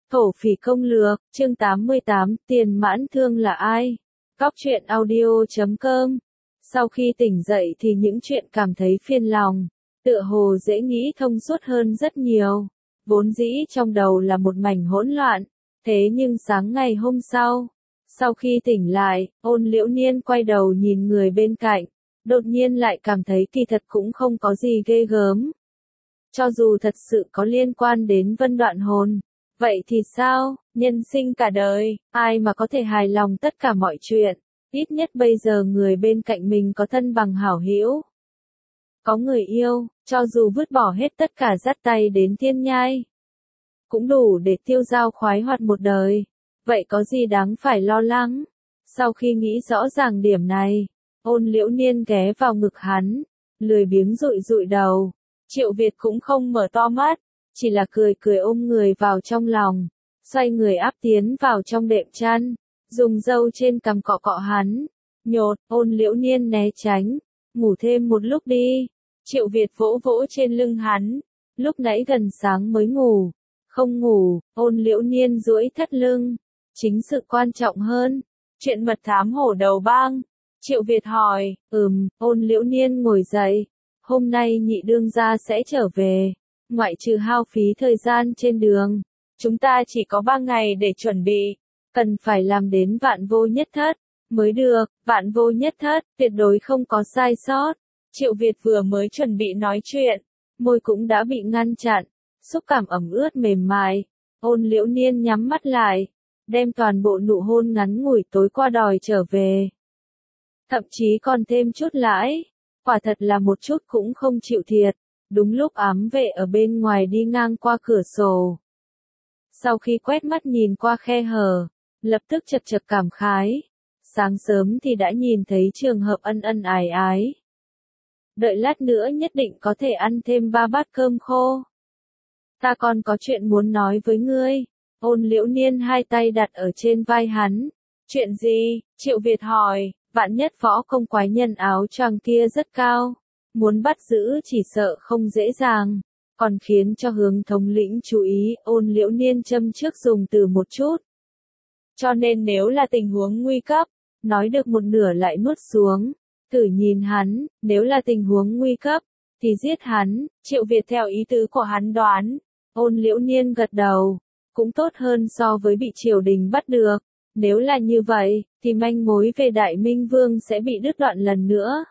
Thổ phỉ công lược, chương 88, Tiền Mãn Thương là ai? Góc truyện audio.com. Sau khi tỉnh dậy thì những chuyện cảm thấy phiền lòng, tựa hồ dễ nghĩ thông suốt hơn rất nhiều. Vốn dĩ trong đầu là một mảnh hỗn loạn, thế nhưng sáng ngày hôm sau khi tỉnh lại, Ôn Liễu Niên quay đầu nhìn người bên cạnh, đột nhiên lại cảm thấy kỳ thật cũng không có gì ghê gớm. Cho dù thật sự có liên quan đến Vân Đoạn Hồn, vậy thì sao, nhân sinh cả đời, ai mà có thể hài lòng tất cả mọi chuyện, ít nhất bây giờ người bên cạnh mình có thân bằng hảo hữu. Có người yêu, cho dù vứt bỏ hết tất cả dắt tay đến thiên nhai, cũng đủ để tiêu dao khoái hoạt một đời, vậy có gì đáng phải lo lắng. Sau khi nghĩ rõ ràng điểm này, Ôn Liễu Niên ghé vào ngực hắn, lười biếng dụi dụi đầu. Triệu Việt cũng không mở to mắt, chỉ là cười cười ôm người vào trong lòng, xoay người áp tiến vào trong đệm chăn, dùng dâu trên cằm cọ cọ hắn. Nhột, Ôn Liễu Niên né tránh, ngủ thêm một lúc đi. Triệu Việt vỗ vỗ trên lưng hắn, lúc nãy gần sáng mới ngủ, không ngủ. Ôn Liễu Niên duỗi thắt lưng, chính sự quan trọng hơn, chuyện mật thám hổ đầu bang. Triệu Việt hỏi, Ôn Liễu Niên ngồi dậy. Hôm nay nhị đương gia sẽ trở về, ngoại trừ hao phí thời gian trên đường, chúng ta chỉ có 3 ngày để chuẩn bị, cần phải làm đến vạn vô nhất thất mới được, vạn vô nhất thất, tuyệt đối không có sai sót. Triệu Việt vừa mới chuẩn bị nói chuyện, môi cũng đã bị ngăn chặn, xúc cảm ẩm ướt mềm mại. Ôn Liễu Niên nhắm mắt lại, đem toàn bộ nụ hôn ngắn ngủi tối qua đòi trở về. Thậm chí còn thêm chút lãi. Quả thật là một chút cũng không chịu thiệt, đúng lúc ám vệ ở bên ngoài đi ngang qua cửa sổ. Sau khi quét mắt nhìn qua khe hở, lập tức chật chật cảm khái. Sáng sớm thì đã nhìn thấy trường hợp ân ân ái ái. Đợi lát nữa nhất định có thể ăn thêm 3 bát cơm khô. Ta còn có chuyện muốn nói với ngươi. Ôn Liễu Niên hai tay đặt ở trên vai hắn. Chuyện gì? Triệu Việt hỏi. Vạn nhất võ công quái nhân áo choàng kia rất cao, muốn bắt giữ chỉ sợ không dễ dàng, còn khiến cho Hướng thống lĩnh chú ý. Ôn Liễu Niên châm trước dùng từ một chút. Cho nên nếu là tình huống nguy cấp, nói được một nửa lại nuốt xuống, thử nhìn hắn, nếu là tình huống nguy cấp, thì giết hắn. Triệu Việt theo ý tứ của hắn đoán. Ôn Liễu Niên gật đầu, cũng tốt hơn so với bị triều đình bắt được. Nếu là như vậy, thì manh mối về Đại Minh Vương sẽ bị đứt đoạn lần nữa.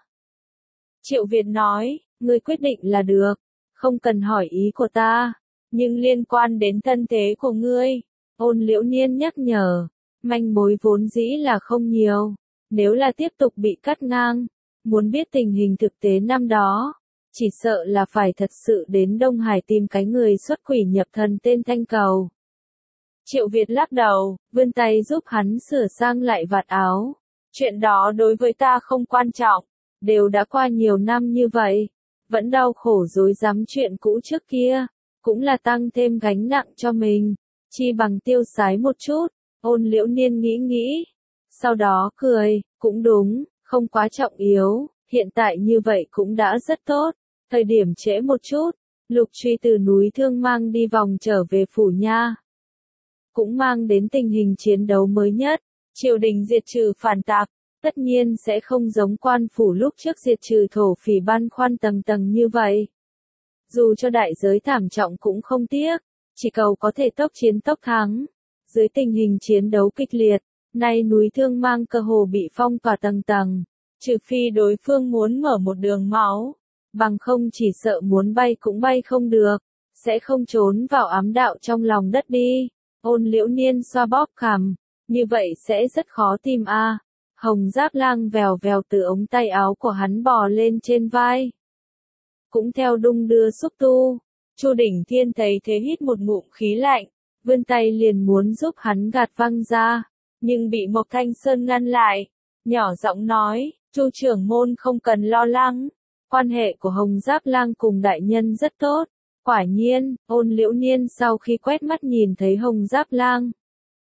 Triệu Việt nói, ngươi quyết định là được, không cần hỏi ý của ta, nhưng liên quan đến thân thế của ngươi. Ôn Liễu Niên nhắc nhở, manh mối vốn dĩ là không nhiều, nếu là tiếp tục bị cắt ngang, muốn biết tình hình thực tế năm đó, chỉ sợ là phải thật sự đến Đông Hải tìm cái người xuất quỷ nhập thần tên Thanh Cầu. Triệu Việt lắc đầu, vươn tay giúp hắn sửa sang lại vạt áo. Chuyện đó đối với ta không quan trọng, đều đã qua nhiều năm như vậy, vẫn đau khổ rối rắm chuyện cũ trước kia, cũng là tăng thêm gánh nặng cho mình, chi bằng tiêu sái một chút. Ôn Liễu Niên nghĩ, sau đó cười, cũng đúng, không quá trọng yếu, hiện tại như vậy cũng đã rất tốt, thời điểm trễ một chút, Lục Truy từ núi Thương mang đi vòng trở về phủ nha. Cũng mang đến tình hình chiến đấu mới nhất, triều đình diệt trừ phản tặc, tất nhiên sẽ không giống quan phủ lúc trước diệt trừ thổ phỉ băn khoăn tầng tầng như vậy. Dù cho đại giới thảm trọng cũng không tiếc, chỉ cầu có thể tốc chiến tốc thắng. Dưới tình hình chiến đấu kịch liệt, nay núi Thương mang cơ hồ bị phong tỏa tầng tầng, trừ phi đối phương muốn mở một đường máu, bằng không chỉ sợ muốn bay cũng bay không được, sẽ không trốn vào ám đạo trong lòng đất đi. Ôn Liễu Niên xoa bóp cằm, như vậy sẽ rất khó tìm a. Hồng Giáp Lang vèo vèo từ ống tay áo của hắn bò lên trên vai, cũng theo đung đưa xúc tu. Chu Đỉnh Thiên thấy thế hít một ngụm khí lạnh, vươn tay liền muốn giúp hắn gạt văng ra, nhưng bị Mộc Thanh Sơn ngăn lại, nhỏ giọng nói, Chu trưởng môn không cần lo lắng, quan hệ của Hồng Giáp Lang cùng đại nhân rất tốt. Quả nhiên, Ôn Liễu Niên sau khi quét mắt nhìn thấy Hồng Giáp Lang,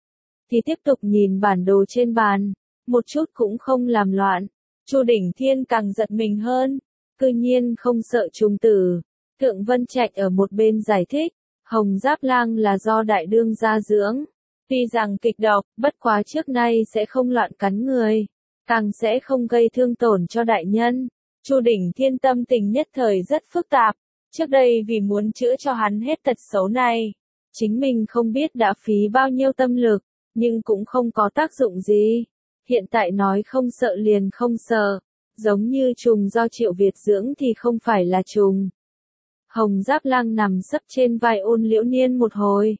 thì tiếp tục nhìn bản đồ trên bàn, một chút cũng không làm loạn. Chu Đỉnh Thiên càng giật mình hơn, cư nhiên không sợ trùng tử. Thượng Vân Trạch ở một bên giải thích, Hồng Giáp Lang là do đại đương gia dưỡng. Tuy rằng kịch độc, bất quá trước nay sẽ không loạn cắn người, càng sẽ không gây thương tổn cho đại nhân. Chu Đỉnh Thiên tâm tình nhất thời rất phức tạp. Trước đây vì muốn chữa cho hắn hết tật xấu này, chính mình không biết đã phí bao nhiêu tâm lực, nhưng cũng không có tác dụng gì. Hiện tại nói không sợ liền không sợ, giống như trùng do Triệu Việt dưỡng thì không phải là trùng. Hồng Giáp Lang nằm sấp trên vai Ôn Liễu Niên một hồi,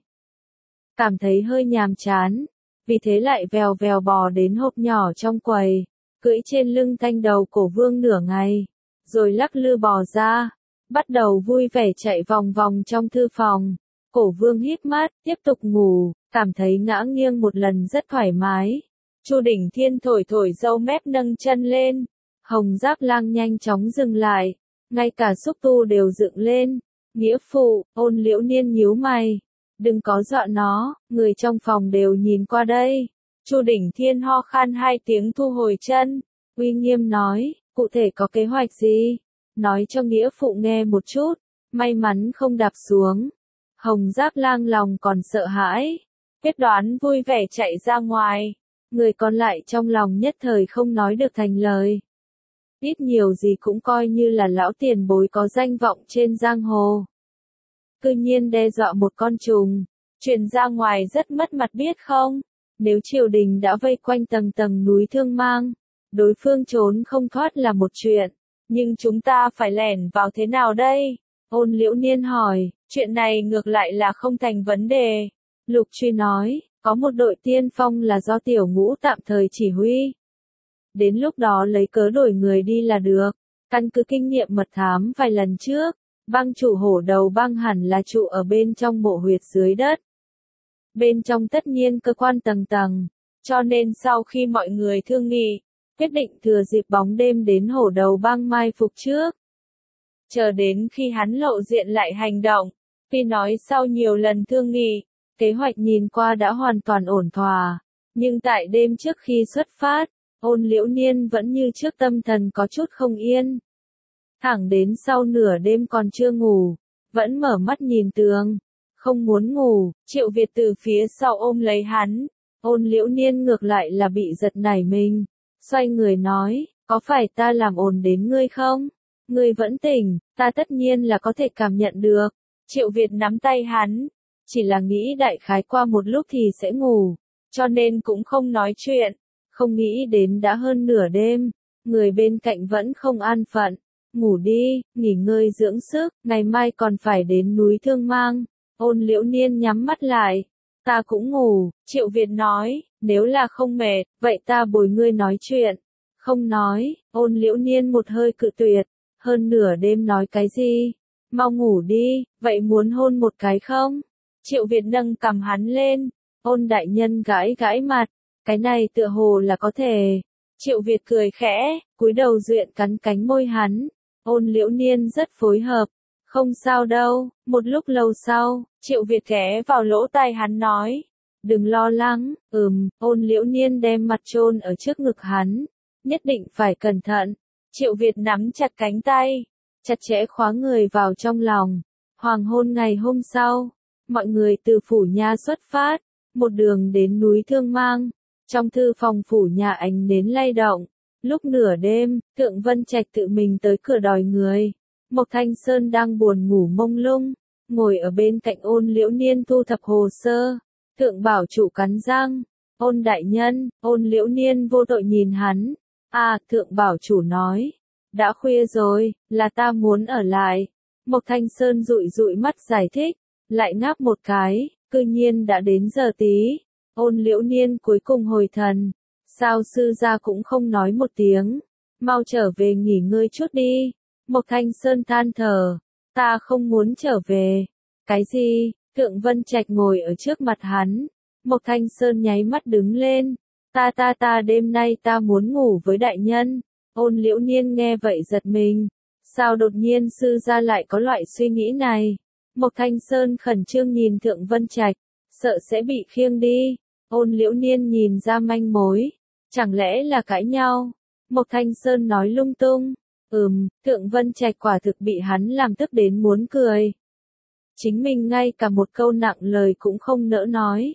cảm thấy hơi nhàm chán, vì thế lại vèo vèo bò đến hộp nhỏ trong quầy, cưỡi trên lưng thanh đầu cổ vương nửa ngày, rồi lắc lư bò ra, bắt đầu vui vẻ chạy vòng vòng trong thư phòng. Cổ vương híp mắt, tiếp tục ngủ, cảm thấy ngã nghiêng một lần rất thoải mái. Chu Đỉnh Thiên thổi thổi râu mép nâng chân lên, Hồng Giáp Lang nhanh chóng dừng lại, ngay cả xúc tu đều dựng lên. Nghĩa phụ, Ôn Liễu Niên nhíu mày, đừng có dọa nó, người trong phòng đều nhìn qua đây. Chu Đỉnh Thiên ho khan hai tiếng thu hồi chân, uy nghiêm nói, cụ thể có kế hoạch gì? Nói cho nghĩa phụ nghe một chút, may mắn không đạp xuống. Hồng Giáp Lang lòng còn sợ hãi, quyết đoán vui vẻ chạy ra ngoài, người còn lại trong lòng nhất thời không nói được thành lời. Ít nhiều gì cũng coi như là lão tiền bối có danh vọng trên giang hồ. Cư nhiên đe dọa một con trùng, truyền ra ngoài rất mất mặt biết không? Nếu triều đình đã vây quanh tầng tầng núi Thương Mang, đối phương trốn không thoát là một chuyện, nhưng chúng ta phải lẻn vào thế nào đây? Ôn Liễu Niên hỏi, chuyện này ngược lại là không thành vấn đề. Lục Truy nói, có một đội tiên phong là do Tiểu Ngũ tạm thời chỉ huy. Đến lúc đó lấy cớ đổi người đi là được, căn cứ kinh nghiệm mật thám vài lần trước. Bang chủ hổ đầu bang hẳn là trụ ở bên trong mộ huyệt dưới đất. Bên trong tất nhiên cơ quan tầng tầng, cho nên sau khi mọi người thương nghị, quyết định thừa dịp bóng đêm đến hổ đầu bang mai phục trước. Chờ đến khi hắn lộ diện lại hành động, tuy nói sau nhiều lần thương nghị, kế hoạch nhìn qua đã hoàn toàn ổn thỏa, nhưng tại đêm trước khi xuất phát, Ôn Liễu Niên vẫn như trước tâm thần có chút không yên. Thẳng đến sau nửa đêm còn chưa ngủ, vẫn mở mắt nhìn tường, không muốn ngủ. Triệu Việt từ phía sau ôm lấy hắn, Ôn Liễu Niên ngược lại là bị giật nảy mình, xoay người nói, có phải ta làm ồn đến ngươi không? Ngươi vẫn tỉnh, ta tất nhiên là có thể cảm nhận được. Triệu Việt nắm tay hắn, chỉ là nghĩ đại khái qua một lúc thì sẽ ngủ, cho nên cũng không nói chuyện, không nghĩ đến đã hơn nửa đêm, người bên cạnh vẫn không an phận. Ngủ đi, nghỉ ngơi dưỡng sức, ngày mai còn phải đến núi Thương Mang. Ôn Liễu Niên nhắm mắt lại. Ta cũng ngủ, Triệu Việt nói, nếu là không mệt, vậy ta bồi ngươi nói chuyện. Không nói, Ôn Liễu Niên một hơi cự tuyệt, hơn nửa đêm nói cái gì? Mau ngủ đi, vậy muốn hôn một cái không? Triệu Việt nâng cầm hắn lên, Ôn đại nhân gãi gãi mặt, cái này tựa hồ là có thể. Triệu Việt cười khẽ, cúi đầu duyện cắn cánh môi hắn. Ôn Liễu Niên rất phối hợp, không sao đâu. Một lúc lâu sau, Triệu Việt ghé vào lỗ tai hắn nói, đừng lo lắng. Ôn Liễu Niên đem mặt chôn ở trước ngực hắn, nhất định phải cẩn thận. Triệu Việt nắm chặt cánh tay, chặt chẽ khóa người vào trong lòng. Hoàng hôn ngày hôm sau, mọi người từ phủ nha xuất phát, một đường đến núi Thương Mang. Trong thư phòng phủ nhà ánh nến lay động. Lúc nửa đêm, Thượng Vân Trạch tự mình tới cửa đòi người. Mộc Thanh Sơn đang buồn ngủ mông lung, ngồi ở bên cạnh Ôn Liễu Niên thu thập hồ sơ. Thượng bảo chủ cắn răng, Ôn đại nhân. Ôn Liễu Niên vô tội nhìn hắn. Thượng bảo chủ nói, đã khuya rồi, là ta muốn ở lại. Mộc Thanh Sơn dụi dụi mắt giải thích, lại ngáp một cái, cư nhiên đã đến giờ tí. Ôn Liễu Niên cuối cùng hồi thần. Sao sư gia cũng không nói một tiếng, mau trở về nghỉ ngơi chút đi. Mộc Thanh Sơn than thở, ta không muốn trở về. Cái gì? Thượng Vân Trạch ngồi ở trước mặt hắn. Mộc Thanh Sơn nháy mắt đứng lên. Ta đêm nay ta muốn ngủ với đại nhân. Ôn Liễu Niên nghe vậy giật mình. Sao đột nhiên sư gia lại có loại suy nghĩ này? Mộc Thanh Sơn khẩn trương nhìn Thượng Vân Trạch, sợ sẽ bị khiêng đi. Ôn Liễu Niên nhìn ra manh mối. Chẳng lẽ là cãi nhau? Mộc Thanh Sơn nói lung tung. Thượng Vân Trạch quả thực bị hắn làm tức đến muốn cười. chính mình ngay cả một câu nặng lời cũng không nỡ nói.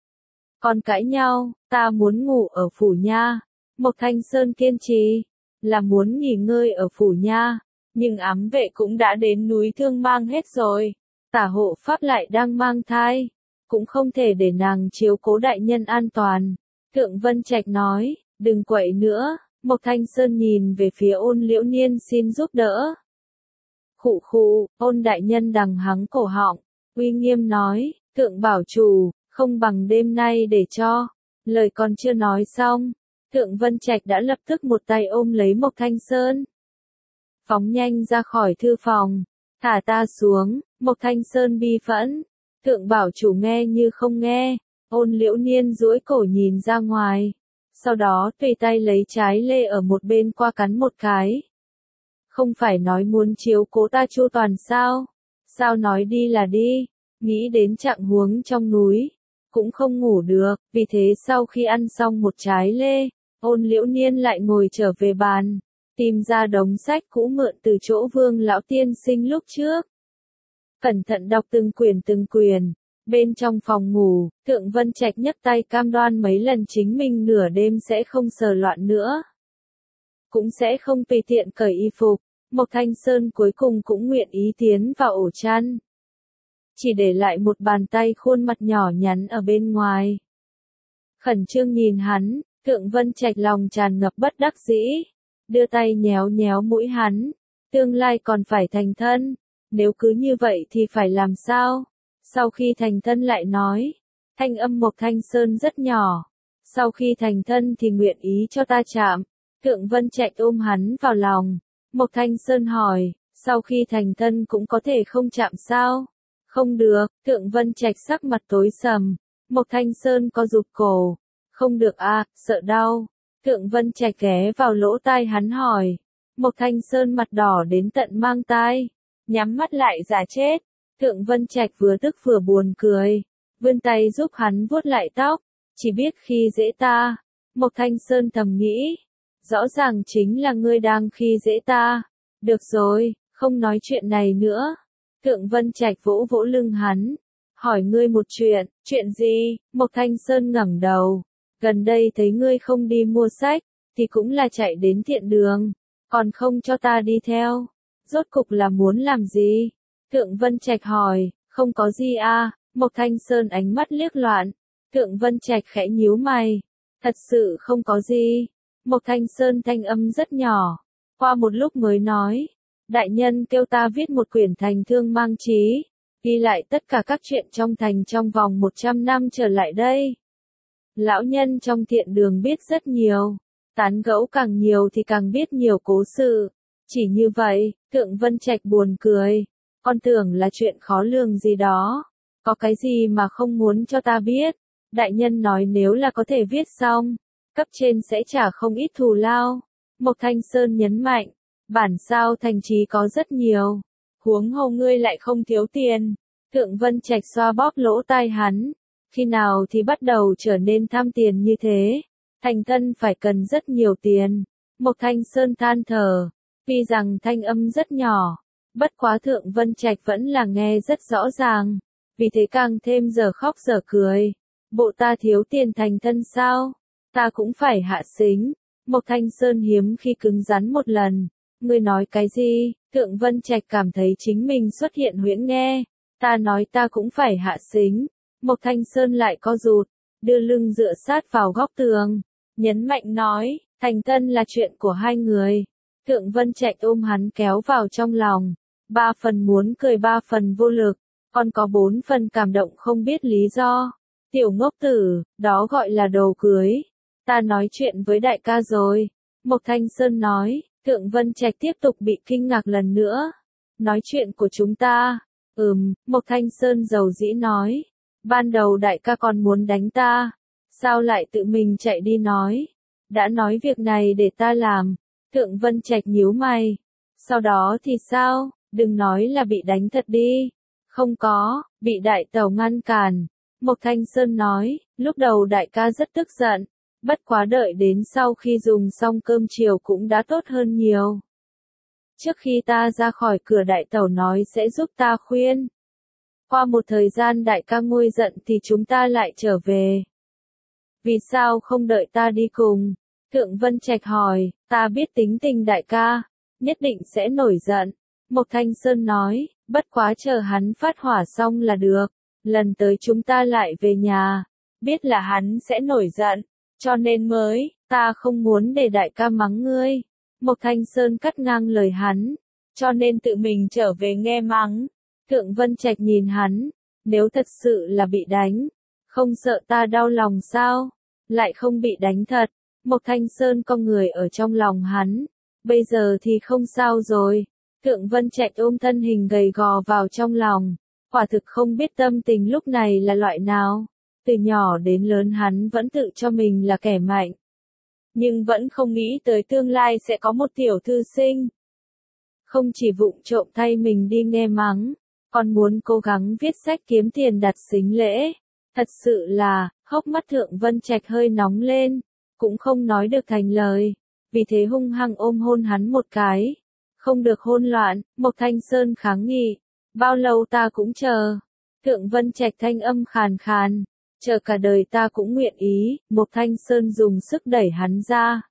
Còn cãi nhau, ta muốn ngủ ở phủ nha. Mộc Thanh Sơn kiên trì, là muốn nghỉ ngơi ở phủ nha, nhưng ám vệ cũng đã đến núi Thương Mang hết rồi. Tả hộ pháp lại đang mang thai, cũng không thể để nàng chiếu cố đại nhân an toàn. Thượng Vân Trạch nói, đừng quậy nữa. Mộc Thanh Sơn nhìn về phía Ôn Liễu Niên xin giúp đỡ. Khụ khụ, Ôn đại nhân đằng hắng cổ họng, uy nghiêm nói, thượng bảo chủ, không bằng đêm nay để cho. Lời còn chưa nói xong, Thượng Vân Trạch đã lập tức một tay ôm lấy Mộc Thanh Sơn. Phóng nhanh ra khỏi thư phòng, thả ta xuống. Mộc Thanh Sơn bi phẫn, thượng bảo chủ nghe như không nghe. Ôn Liễu Niên duỗi cổ nhìn ra ngoài, sau đó tùy tay lấy trái lê ở một bên qua cắn một cái. Không phải nói muốn chiếu cố ta chu toàn sao? Sao nói đi là đi? Nghĩ đến trạng huống trong núi, cũng không ngủ được, vì thế sau khi ăn xong một trái lê, Ôn Liễu Niên lại ngồi trở về bàn, tìm ra đống sách cũ mượn từ chỗ Vương lão tiên sinh lúc trước. Cẩn thận đọc từng quyển. Bên trong phòng ngủ, Thượng Vân Trạch nhấc tay cam đoan mấy lần chính mình nửa đêm sẽ không sờ loạn nữa. Cũng sẽ không tùy tiện cởi y phục. Mộc Thanh Sơn cuối cùng cũng nguyện ý tiến vào ổ chăn. Chỉ để lại một bàn tay khuôn mặt nhỏ nhắn ở bên ngoài. Khẩn trương nhìn hắn, Thượng Vân Trạch lòng tràn ngập bất đắc dĩ. Đưa tay nhéo nhéo mũi hắn. Tương lai còn phải thành thân. Nếu cứ như vậy thì phải làm sao? Sau khi thành thân lại nói. Thanh âm Mộc Thanh Sơn rất nhỏ. Sau khi thành thân thì nguyện ý cho ta chạm. Thượng Vân Trạch ôm hắn vào lòng. Mộc Thanh Sơn hỏi, sau khi thành thân cũng có thể không chạm sao? Không được. Thượng Vân Trạch sắc mặt tối sầm. Mộc Thanh Sơn co rụt cổ. Không được à, sợ đau. Thượng Vân Trạch ghé vào lỗ tai hắn hỏi. Mộc Thanh Sơn mặt đỏ đến tận mang tai, nhắm mắt lại giả chết. Thượng Vân Trạch vừa tức vừa buồn cười, vươn tay giúp hắn vuốt lại tóc, chỉ biết khi dễ ta. Mộc Thanh Sơn thầm nghĩ, rõ ràng chính là ngươi đang khi dễ ta. Được rồi, không nói chuyện này nữa. Thượng Vân Trạch vỗ vỗ lưng hắn, hỏi ngươi một chuyện gì? Mộc Thanh Sơn ngẩng đầu, gần đây thấy ngươi không đi mua sách, thì cũng là chạy đến thiện đường, còn không cho ta đi theo. Rốt cục là muốn làm gì? Thượng Vân Trạch hỏi, không có gì à? Mộc Thanh Sơn ánh mắt liếc loạn. Thượng Vân Trạch khẽ nhíu mày. Thật sự không có gì. Mộc Thanh Sơn thanh âm rất nhỏ. Qua một lúc mới nói. Đại nhân kêu ta viết một quyển thành thương mang chí. Ghi lại tất cả các chuyện trong thành trong vòng 100 năm trở lại đây. Lão nhân trong thiện đường biết rất nhiều. Tán gẫu càng nhiều thì càng biết nhiều cố sự. Chỉ như vậy, Thượng Vân Trạch buồn cười. Con tưởng là chuyện khó lường gì đó. Có cái gì mà không muốn cho ta biết? Đại nhân nói nếu là có thể viết xong, cấp trên sẽ trả không ít thù lao. Mộc Thanh Sơn nhấn mạnh, bản sao thành trí có rất nhiều. Huống hồ ngươi lại không thiếu tiền. Thượng Vân Trạch xoa bóp lỗ tai hắn. Khi nào thì bắt đầu trở nên tham tiền như thế? Thành thân phải cần rất nhiều tiền. Mộc Thanh Sơn than thở. Tuy rằng thanh âm rất nhỏ, bất quá Thượng Vân Trạch vẫn là nghe rất rõ ràng, vì thế càng thêm giờ khóc giờ cười. Bộ ta thiếu tiền thành thân sao? Ta cũng phải hạ sính. Mộc Thanh Sơn hiếm khi cứng rắn một lần. Ngươi nói cái gì? Thượng Vân Trạch cảm thấy chính mình xuất hiện huyễn nghe. Ta nói ta cũng phải hạ sính. Mộc Thanh Sơn lại co rụt, đưa lưng dựa sát vào góc tường, nhấn mạnh nói, thành thân là chuyện của hai người. Thượng Vân Trạch ôm hắn kéo vào trong lòng, 3 phần muốn cười 3 phần vô lực, còn có 4 phần cảm động không biết lý do. Tiểu ngốc tử, đó gọi là đồ cưới. Ta nói chuyện với đại ca rồi. Mộc Thanh Sơn nói. Thượng Vân Trạch tiếp tục bị kinh ngạc lần nữa. Nói chuyện của chúng ta. Mộc Thanh Sơn dầu dĩ nói. Ban đầu đại ca còn muốn đánh ta. Sao lại tự mình chạy đi nói? Đã nói việc này để ta làm. Thượng Vân Trạch nhíu mày. Sau đó thì sao? Đừng nói là bị đánh thật đi. Không có, bị đại tẩu ngăn cản. Mộc Thanh Sơn nói, lúc đầu đại ca rất tức giận. Bất quá đợi đến sau khi dùng xong cơm chiều cũng đã tốt hơn nhiều. Trước khi ta ra khỏi cửa đại tẩu nói sẽ giúp ta khuyên. Qua một thời gian đại ca nguôi giận thì chúng ta lại trở về. Vì sao không đợi ta đi cùng? Thượng Vân Trạch hỏi, ta biết tính tình đại ca, nhất định sẽ nổi giận. Mộc Thanh Sơn nói, bất quá chờ hắn phát hỏa xong là được, lần tới chúng ta lại về nhà. Biết là hắn sẽ nổi giận, cho nên mới, ta không muốn để đại ca mắng ngươi. Mộc Thanh Sơn cắt ngang lời hắn, cho nên tự mình trở về nghe mắng. Thượng Vân Trạch nhìn hắn, nếu thật sự là bị đánh, không sợ ta đau lòng sao? Lại không bị đánh thật. Mộc Thanh Sơn con người ở trong lòng hắn, bây giờ thì không sao rồi. Thượng Vân Trạch ôm thân hình gầy gò vào trong lòng, quả thực không biết tâm tình lúc này là loại nào. Từ nhỏ đến lớn hắn vẫn tự cho mình là kẻ mạnh, nhưng vẫn không nghĩ tới tương lai sẽ có một tiểu thư sinh. Không chỉ vụng trộm thay mình đi nghe mắng, còn muốn cố gắng viết sách kiếm tiền đặt sính lễ. Thật sự là, hốc mắt Thượng Vân Trạch hơi nóng lên, cũng không nói được thành lời, vì thế hung hăng ôm hôn hắn một cái. Không được hôn loạn, Mộc Thanh Sơn kháng nghị, bao lâu ta cũng chờ. Thượng Vân Trạch thanh âm khàn khàn, chờ cả đời ta cũng nguyện ý. Mộc Thanh Sơn dùng sức đẩy hắn ra,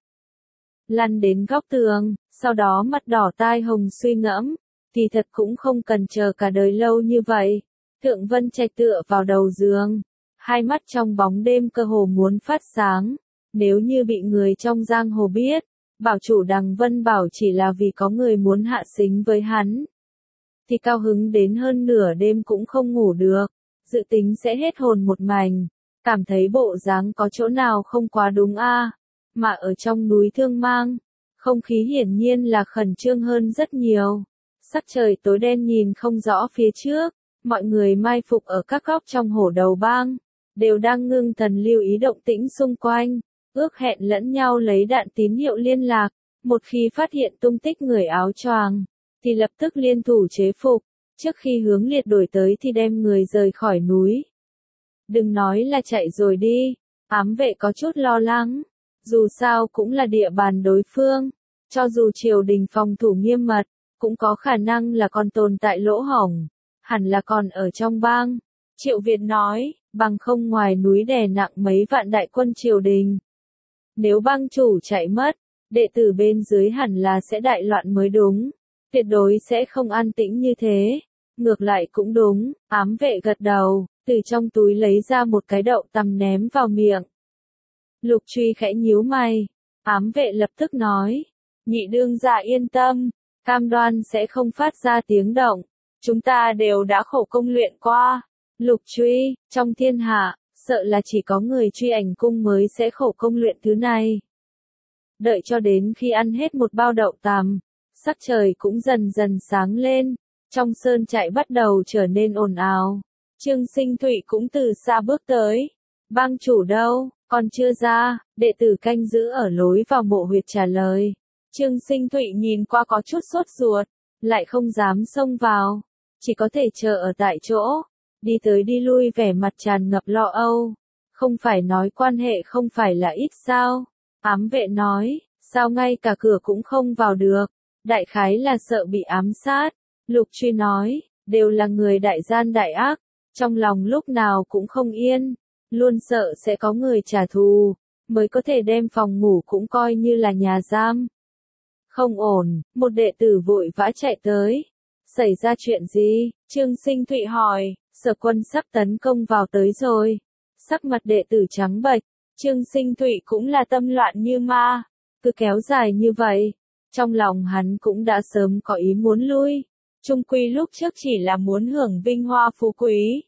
lăn đến góc tường, sau đó mặt đỏ tai hồng suy ngẫm, thì thật cũng không cần chờ cả đời lâu như vậy. Thượng Vân Trạch tựa vào đầu giường, hai mắt trong bóng đêm cơ hồ muốn phát sáng. Nếu như bị người trong giang hồ biết, bảo chủ Đằng Vân Bảo chỉ là vì có người muốn hạ sính với hắn, thì cao hứng đến hơn nửa đêm cũng không ngủ được, dự tính sẽ hết hồn một mảnh, cảm thấy bộ dáng có chỗ nào không quá đúng a. Mà ở trong núi Thương Mang, không khí hiển nhiên là khẩn trương hơn rất nhiều. Sắc trời tối đen nhìn không rõ phía trước, mọi người mai phục ở các góc trong Hổ Đầu Bang, đều đang ngưng thần lưu ý động tĩnh xung quanh, ước hẹn lẫn nhau lấy đạn tín hiệu liên lạc, một khi phát hiện tung tích người áo choàng, thì lập tức liên thủ chế phục, trước khi hướng liệt đổi tới thì đem người rời khỏi núi. Đừng nói là chạy rồi đi, ám vệ có chút lo lắng, dù sao cũng là địa bàn đối phương, cho dù triều đình phòng thủ nghiêm mật, cũng có khả năng là còn tồn tại lỗ hổng, hẳn là còn ở trong bang. Triệu Việt nói, bằng không ngoài núi đè nặng mấy vạn đại quân triều đình. Nếu bang chủ chạy mất, đệ tử bên dưới hẳn là sẽ đại loạn mới đúng, tuyệt đối sẽ không an tĩnh như thế. Ngược lại cũng đúng, ám vệ gật đầu, từ trong túi lấy ra một cái đậu tằm ném vào miệng. Lục Truy khẽ nhíu mày, ám vệ lập tức nói, nhị đương gia yên tâm, cam đoan sẽ không phát ra tiếng động, chúng ta đều đã khổ công luyện qua. Lục Truy, trong thiên hạ, sợ là chỉ có người Truy Ảnh cung mới sẽ khổ công luyện thứ này. Đợi cho đến khi ăn hết một bao đậu tằm, sắc trời cũng dần dần sáng lên, trong sơn trại bắt đầu trở nên ồn ào. Trương Sinh Thụy cũng từ xa bước tới. Bang chủ đâu, còn chưa ra, đệ tử canh giữ ở lối vào mộ huyệt trả lời. Trương Sinh Thụy nhìn qua có chút sốt ruột, lại không dám xông vào, chỉ có thể chờ ở tại chỗ, đi tới đi lui vẻ mặt tràn ngập lo âu. Không phải nói quan hệ không phải là ít sao? Ám vệ nói, sao ngay cả cửa cũng không vào được, đại khái là sợ bị ám sát. Lục Truy nói, đều là người đại gian đại ác, trong lòng lúc nào cũng không yên, luôn sợ sẽ có người trả thù, mới có thể đem phòng ngủ cũng coi như là nhà giam. Không ổn, một đệ tử vội vã chạy tới. Xảy ra chuyện gì? Trương Sinh Thụy hỏi, Sở Quân sắp tấn công vào tới rồi. Sắc mặt đệ tử trắng bệch, Trương Sinh Thụy cũng là tâm loạn như ma, cứ kéo dài như vậy, trong lòng hắn cũng đã sớm có ý muốn lui. Chung quy lúc trước chỉ là muốn hưởng vinh hoa phú quý,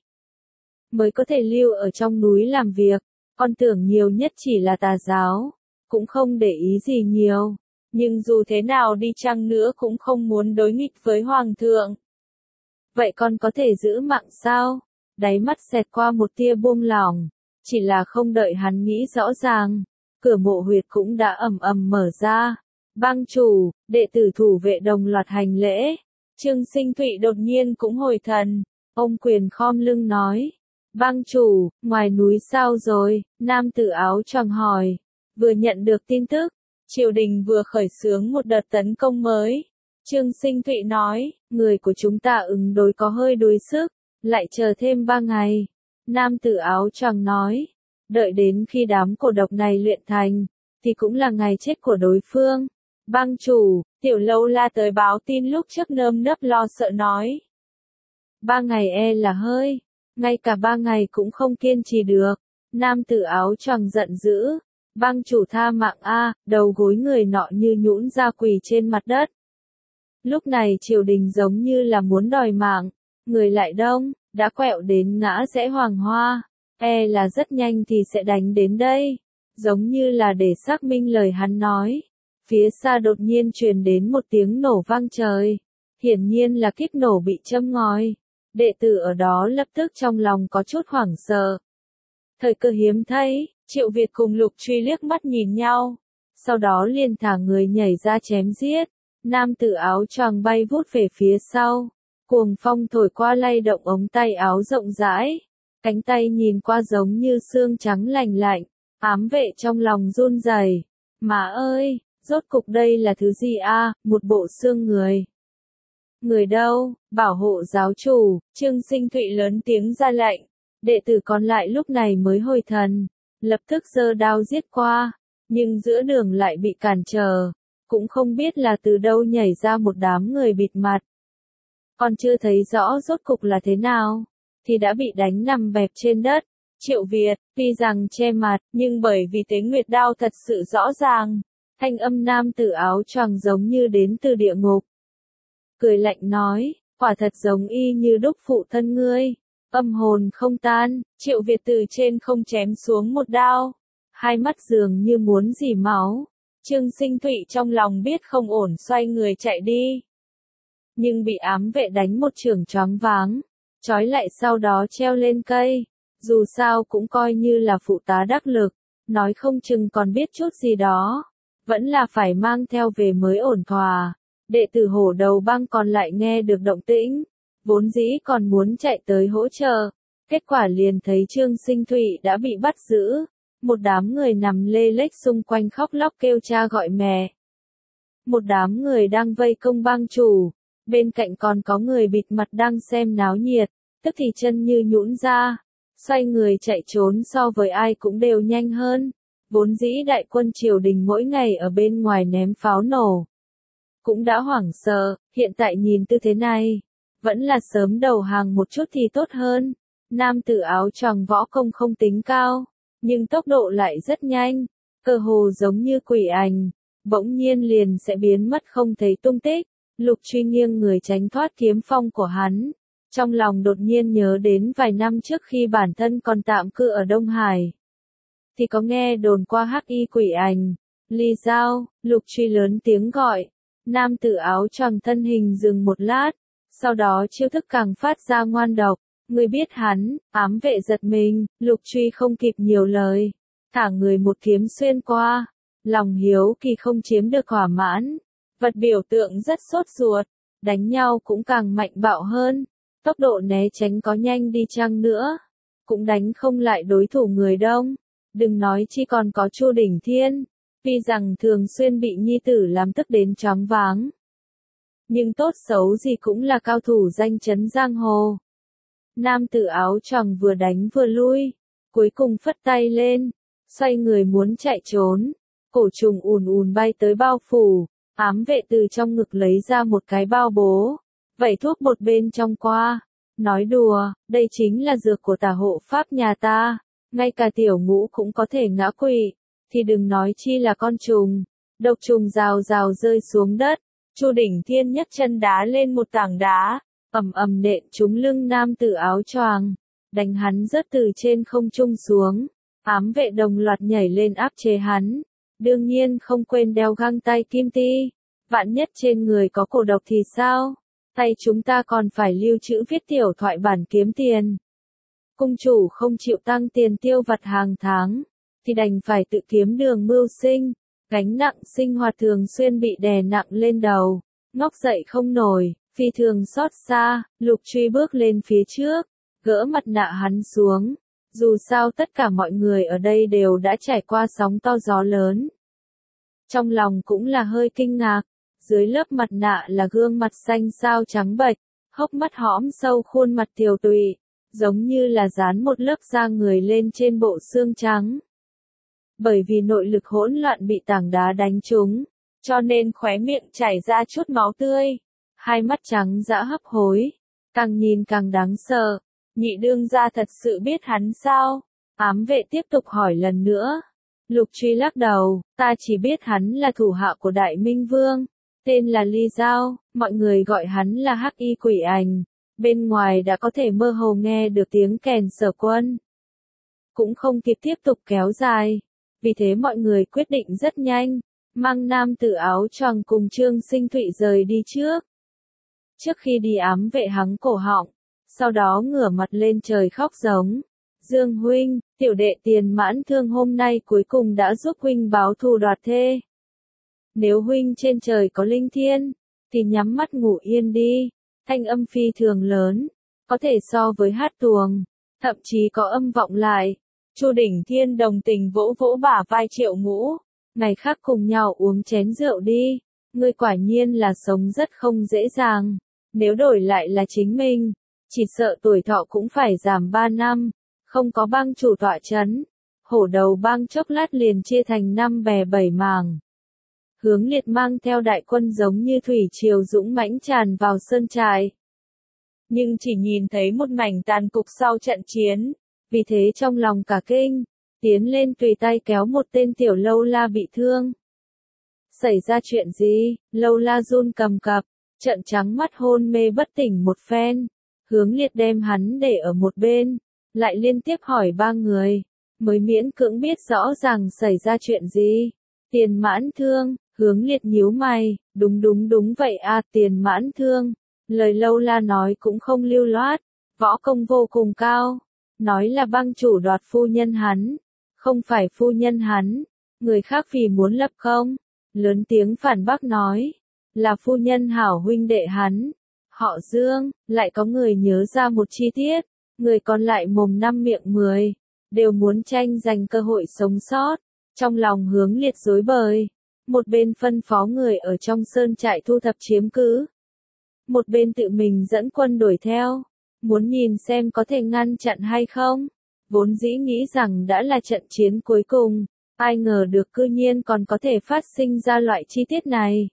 mới có thể lưu ở trong núi làm việc, con tưởng nhiều nhất chỉ là tà giáo, cũng không để ý gì nhiều, nhưng dù thế nào đi chăng nữa cũng không muốn đối nghịch với Hoàng thượng. Vậy con có thể giữ mạng sao? Đáy mắt xẹt qua một tia buông lỏng, chỉ là không đợi hắn nghĩ rõ ràng, cửa mộ huyệt cũng đã ầm ầm mở ra. Bang chủ, đệ tử thủ vệ đồng loạt hành lễ. Trương Sinh Thụy đột nhiên cũng hồi thần, ông quyền khom lưng nói, bang chủ, ngoài núi sao rồi? Nam tử áo choàng hỏi, vừa nhận được tin tức, triều đình vừa khởi xướng một đợt tấn công mới. Trương Sinh Thụy nói, người của chúng ta ứng đối có hơi đuối sức, Lại chờ thêm 3 ngày. Nam tử áo choàng nói. Đợi đến khi đám cổ độc này luyện thành, thì cũng là ngày chết của đối phương. Bang chủ, Tiểu Lâu La tới báo tin lúc trước nơm nớp lo sợ nói. 3 ngày e là hơi, ngay cả 3 ngày cũng không kiên trì được. Nam tử áo choàng giận dữ. Bang chủ tha mạng a, đầu gối người nọ như nhũn ra quỳ trên mặt đất. Lúc này triều đình giống như là muốn đòi mạng, người lại đông, đã quẹo đến ngã rẽ Hoàng Hoa, e là rất nhanh thì sẽ đánh đến đây, giống như là để xác minh lời hắn nói. Phía xa đột nhiên truyền đến một tiếng nổ vang trời, hiển nhiên là kiếp nổ bị châm ngòi. Đệ tử ở đó lập tức trong lòng có chút hoảng sợ. Thời cơ hiếm thấy, Triệu Việt cùng Lục Truy liếc mắt nhìn nhau, sau đó liền thả người nhảy ra chém giết. Nam tử áo choàng bay vút về phía sau, cuồng phong thổi qua lay động ống tay áo rộng rãi, cánh tay nhìn qua giống như xương trắng lành lạnh, ám vệ trong lòng run rẩy. Má ơi, rốt cục đây là thứ gì a? Một bộ xương người. Người đâu? Bảo hộ giáo chủ, Trương Sinh Thụy lớn tiếng ra lệnh. Đệ tử còn lại lúc này mới hồi thần, lập tức giơ đao giết qua, nhưng giữa đường lại bị cản trở. Cũng không biết là từ đâu nhảy ra một đám người bịt mặt. Còn chưa thấy rõ rốt cục là thế nào, thì đã bị đánh nằm bẹp trên đất. Triệu Việt, tuy rằng che mặt, nhưng bởi vì Tế Nguyệt đao thật sự rõ ràng, thanh âm nam tử áo choàng giống như đến từ địa ngục. Cười lạnh nói, quả thật giống y như đúc phụ thân ngươi, âm hồn không tan. Triệu Việt từ trên không chém xuống một đao, hai mắt dường như muốn rỉ máu. Trương Sinh Thụy trong lòng biết không ổn xoay người chạy đi. Nhưng bị ám vệ đánh một chưởng choáng váng, trói lại sau đó treo lên cây. Dù sao cũng coi như là phụ tá đắc lực, nói không chừng còn biết chút gì đó. Vẫn là phải mang theo về mới ổn thỏa. Đệ tử Hổ Đầu Bang còn lại nghe được động tĩnh, vốn dĩ còn muốn chạy tới hỗ trợ. Kết quả liền thấy Trương Sinh Thụy đã bị bắt giữ. Một đám người nằm lê lếch xung quanh khóc lóc kêu cha gọi mẹ. Một đám người đang vây công bang chủ, bên cạnh còn có người bịt mặt đang xem náo nhiệt, tức thì chân như nhũn ra, xoay người chạy trốn so với ai cũng đều nhanh hơn. Vốn dĩ đại quân triều đình mỗi ngày ở bên ngoài ném pháo nổ, cũng đã hoảng sợ, hiện tại nhìn tư thế này, vẫn là sớm đầu hàng một chút thì tốt hơn. Nam tử áo choàng võ công không tính cao, nhưng tốc độ lại rất nhanh, cơ hồ giống như quỷ ảnh, bỗng nhiên liền sẽ biến mất không thấy tung tích. Lục Truy nghiêng người tránh thoát kiếm phong của hắn, trong lòng đột nhiên nhớ đến vài năm trước khi bản thân còn tạm cư ở Đông Hải, thì có nghe đồn qua hắc y quỷ ảnh. Ly Giao, Lục Truy lớn tiếng gọi. Nam tử áo choàng thân hình dừng một lát, sau đó chiêu thức càng phát ra ngoan độc. Người biết hắn, ám vệ giật mình, Lục Truy không kịp nhiều lời, thả người một kiếm xuyên qua. Lòng hiếu kỳ không chiếm được thỏa mãn, vật biểu tượng rất sốt ruột, đánh nhau cũng càng mạnh bạo hơn. Tốc độ né tránh có nhanh đi chăng nữa, cũng đánh không lại đối thủ người đông. Đừng nói chi còn có Chu Đỉnh Thiên, tuy rằng thường xuyên bị nhi tử làm tức đến choáng váng, nhưng tốt xấu gì cũng là cao thủ danh chấn giang hồ. Nam tử áo choàng vừa đánh vừa lui, cuối cùng phất tay lên, xoay người muốn chạy trốn. Cổ trùng ùn ùn bay tới bao phủ, ám vệ từ trong ngực lấy ra một cái bao bố, vẩy thuốc bột bên trong qua, nói đùa, đây chính là dược của Tả hộ pháp nhà ta, ngay cả tiểu ngũ cũng có thể ngã quỵ, thì đừng nói chi là con trùng. Độc trùng rào rào rơi xuống đất, Chu Đỉnh Thiên nhấc chân đá lên một tảng đá, ầm ầm nện trúng lưng nam tử áo choàng, đánh hắn rớt từ trên không trung xuống. Ám vệ đồng loạt nhảy lên áp chế hắn, đương nhiên không quên đeo găng tay kim ti. Vạn nhất trên người có cổ độc thì sao? Tay chúng ta còn phải lưu trữ viết tiểu thoại bản kiếm tiền. Cung chủ không chịu tăng tiền tiêu vặt hàng tháng, thì đành phải tự kiếm đường mưu sinh. Gánh nặng sinh hoạt thường xuyên bị đè nặng lên đầu, ngóc dậy không nổi, phi thường xót xa. Lục Truy bước lên phía trước, gỡ mặt nạ hắn xuống. Dù sao tất cả mọi người ở đây đều đã trải qua sóng to gió lớn. Trong lòng cũng là hơi kinh ngạc, dưới lớp mặt nạ là gương mặt xanh xao trắng bệch, hốc mắt hõm sâu, khuôn mặt tiều tụy, giống như là dán một lớp da người lên trên bộ xương trắng. Bởi vì nội lực hỗn loạn bị tảng đá đánh trúng, cho nên khóe miệng chảy ra chút máu tươi, hai mắt trắng dã hấp hối, càng nhìn càng đáng sợ. Nhị đương gia thật sự biết hắn sao? Ám vệ tiếp tục hỏi lần nữa. Lục Truy lắc đầu, ta chỉ biết hắn là thủ hạ của Đại Minh Vương, tên là Ly Giao, mọi người gọi hắn là Hắc Y Quỷ Ảnh. Bên ngoài đã có thể mơ hồ nghe được tiếng kèn Sở Quân. Cũng không kịp tiếp tục kéo dài, vì thế mọi người quyết định rất nhanh, mang nam tử áo choàng cùng Trương Sinh Thụy rời đi trước. Trước khi đi ám vệ hắng cổ họng, sau đó ngửa mặt lên trời khóc giống. Dương huynh, tiểu đệ Tiền Mãn Thương hôm nay cuối cùng đã giúp huynh báo thù đoạt thê. Nếu huynh trên trời có linh thiên, thì nhắm mắt ngủ yên đi. Thanh âm phi thường lớn, có thể so với hát tuồng, thậm chí có âm vọng lại. Chu Đỉnh Thiên đồng tình vỗ vỗ bả vai Triệu Ngũ, ngày khác cùng nhau uống chén rượu đi, ngươi quả nhiên là sống rất không dễ dàng, nếu đổi lại là chính mình, chỉ sợ tuổi thọ cũng phải giảm 3 năm, không có bang chủ tọa chấn, hổ đầu bang chốc lát liền chia thành 5 bè 7 mảng. Hướng Liệt mang theo đại quân giống như thủy triều dũng mãnh tràn vào sơn trại. Nhưng chỉ nhìn thấy một mảnh tàn cục sau trận chiến, vì thế trong lòng cả kinh, tiến lên tùy tay kéo một tên tiểu Lâu La bị thương. Xảy ra chuyện gì? Lâu La run cầm cập, trợn trắng mắt hôn mê bất tỉnh một phen. Hướng Liệt đem hắn để ở một bên, lại liên tiếp hỏi 3 người, mới miễn cưỡng biết rõ ràng xảy ra chuyện gì. Tiền Mãn Thương. Hướng Liệt nhíu mày, đúng vậy à, Tiền Mãn Thương. Lời Lâu La nói cũng không lưu loát, võ công vô cùng cao, nói là bang chủ đoạt phu nhân hắn, không phải phu nhân hắn, người khác vì muốn lập công, lớn tiếng phản bác nói, là phu nhân hảo huynh đệ hắn, họ Dương. Lại có người nhớ ra một chi tiết, người còn lại mồm 5 miệng 10, đều muốn tranh giành cơ hội sống sót, trong lòng Hướng Liệt rối bời. Một bên phân phó người ở trong sơn trại thu thập chiếm cứ, một bên tự mình dẫn quân đuổi theo, muốn nhìn xem có thể ngăn chặn hay không. Vốn dĩ nghĩ rằng đã là trận chiến cuối cùng, ai ngờ được cư nhiên còn có thể phát sinh ra loại chi tiết này.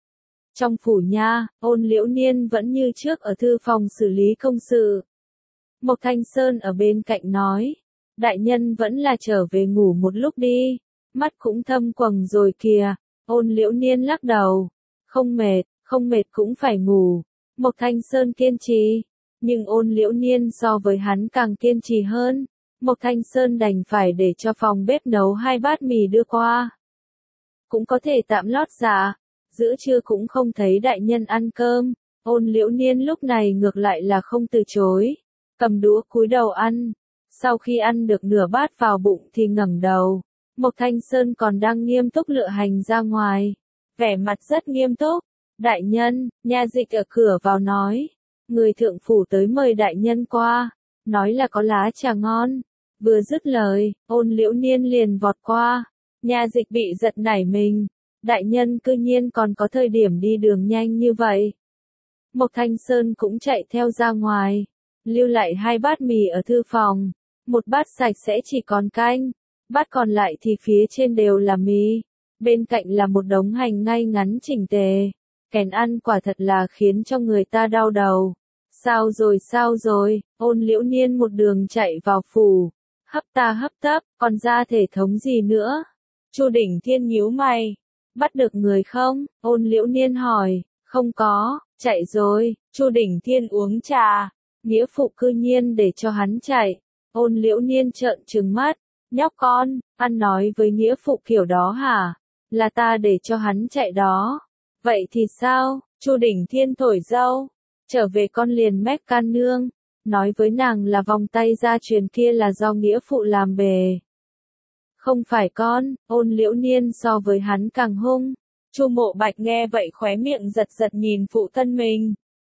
Trong phủ nha, Ôn Liễu Niên vẫn như trước ở thư phòng xử lý công sự. Mộc Thanh Sơn ở bên cạnh nói, đại nhân vẫn là trở về ngủ một lúc đi, mắt cũng thâm quầng rồi kìa. Ôn Liễu Niên lắc đầu, không mệt cũng phải ngủ. Mộc Thanh Sơn kiên trì, nhưng Ôn Liễu Niên so với hắn càng kiên trì hơn. Mộc Thanh Sơn đành phải để cho phòng bếp nấu 2 bát mì đưa qua. Cũng có thể tạm lót dạ, giữa trưa cũng không thấy đại nhân ăn cơm. Ôn Liễu Niên lúc này ngược lại là không từ chối, cầm đũa cúi đầu ăn. Sau khi ăn được nửa bát vào bụng thì ngẩng đầu. Mộc Thanh Sơn còn đang nghiêm túc lựa hành ra ngoài, vẻ mặt rất nghiêm túc. Đại nhân, nha dịch ở cửa vào nói, người thượng phủ tới mời đại nhân qua, nói là có lá trà ngon. Vừa dứt lời, Ôn Liễu Niên liền vọt qua, nha dịch bị giật nảy mình, đại nhân cư nhiên còn có thời điểm đi đường nhanh như vậy. Mộc Thanh Sơn cũng chạy theo ra ngoài, lưu lại 2 bát mì ở thư phòng, một bát sạch sẽ chỉ còn canh. Bát còn lại thì phía trên đều là mì, bên cạnh là một đống hành ngay ngắn chỉnh tề. Kèn ăn quả thật là khiến cho người ta đau đầu. Sao rồi, Ôn Liễu Niên một đường chạy vào phủ, hấp ta hấp tấp, còn ra thể thống gì nữa? Chu Đỉnh Thiên nhíu mày, bắt được người không? Ôn Liễu Niên hỏi, không có, chạy rồi. Chu Đỉnh Thiên uống trà, nghĩa phụ cư nhiên để cho hắn chạy. Ôn Liễu Niên trợn trừng mắt. Nhóc con, ăn nói với nghĩa phụ kiểu đó hả? Là ta để cho hắn chạy đó. Vậy thì sao? Chu Đỉnh Thiên thổi dâu. Trở về con liền mách can nương. Nói với nàng là vòng tay gia truyền kia là do nghĩa phụ làm bề. Không phải con, Ôn Liễu Niên so với hắn càng hung. Chu Mộ Bạch nghe vậy khóe miệng giật giật nhìn phụ thân mình.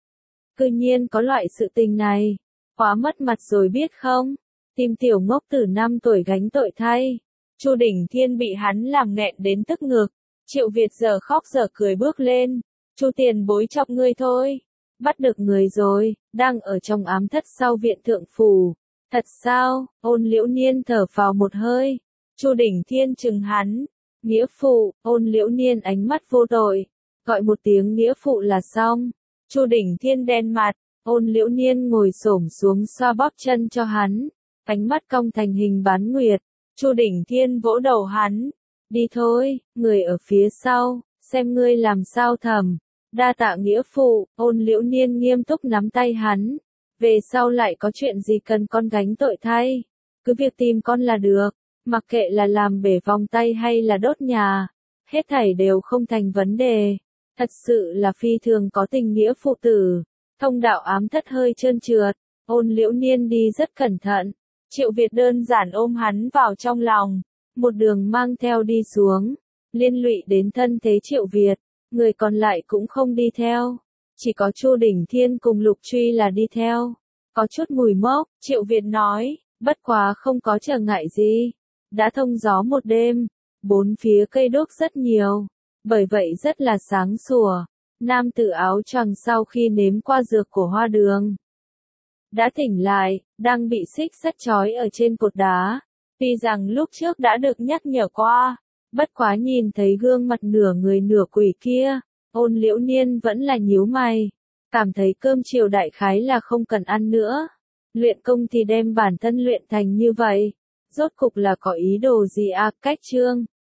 Cư nhiên có loại sự tình này. Quá mất mặt rồi biết không? Tim tiểu ngốc tử 5 tuổi gánh tội thay. Chu Đỉnh Thiên bị hắn làm nghẹn đến tức ngực. Triệu Việt giờ khóc giờ cười bước lên. Chu tiền bối chọc ngươi thôi. bắt được người rồi, đang ở trong ám thất sau viện thượng phủ. Thật sao? Ôn Liễu Niên thở phào một hơi. Chu Đỉnh Thiên trừng hắn. Nghĩa phụ, Ôn Liễu Niên ánh mắt vô tội. Gọi một tiếng nghĩa phụ là xong. Chu Đỉnh Thiên đen mặt. Ôn Liễu Niên ngồi xổm xuống xoa bóp chân cho hắn. Ánh mắt cong thành hình bán nguyệt. Chu Đỉnh Thiên vỗ đầu hắn. Đi thôi, người ở phía sau, xem ngươi làm sao thầm. Đa tạ nghĩa phụ, Ôn Liễu Niên nghiêm túc nắm tay hắn. Về sau lại có chuyện gì cần con gánh tội thay. Cứ việc tìm con là được, mặc kệ là làm bể vòng tay hay là đốt nhà. Hết thảy đều không thành vấn đề. Thật sự là phi thường có tình nghĩa phụ tử. Thông đạo ám thất hơi trơn trượt, Ôn Liễu Niên đi rất cẩn thận. Triệu Việt đơn giản ôm hắn vào trong lòng, một đường mang theo đi xuống, liên lụy đến thân thế Triệu Việt, người còn lại cũng không đi theo, chỉ có Chu Đỉnh Thiên cùng Lục Truy là đi theo. Có chút mùi mốc, Triệu Việt nói, bất quá không có trở ngại gì, đã thông gió một đêm, bốn phía cây đuốc rất nhiều, bởi vậy rất là sáng sủa. Nam tử áo choàng sau khi nếm qua dược của hoa đường, đã tỉnh lại, đang bị xích sắt trói ở trên cột đá. Tuy rằng lúc trước đã được nhắc nhở qua, bất quá nhìn thấy gương mặt nửa người nửa quỷ kia, Ôn Liễu Niên vẫn là nhíu mày, cảm thấy cơm chiều đại khái là không cần ăn nữa. Luyện công thì đem bản thân luyện thành như vậy, rốt cục là có ý đồ gì à? Cách chương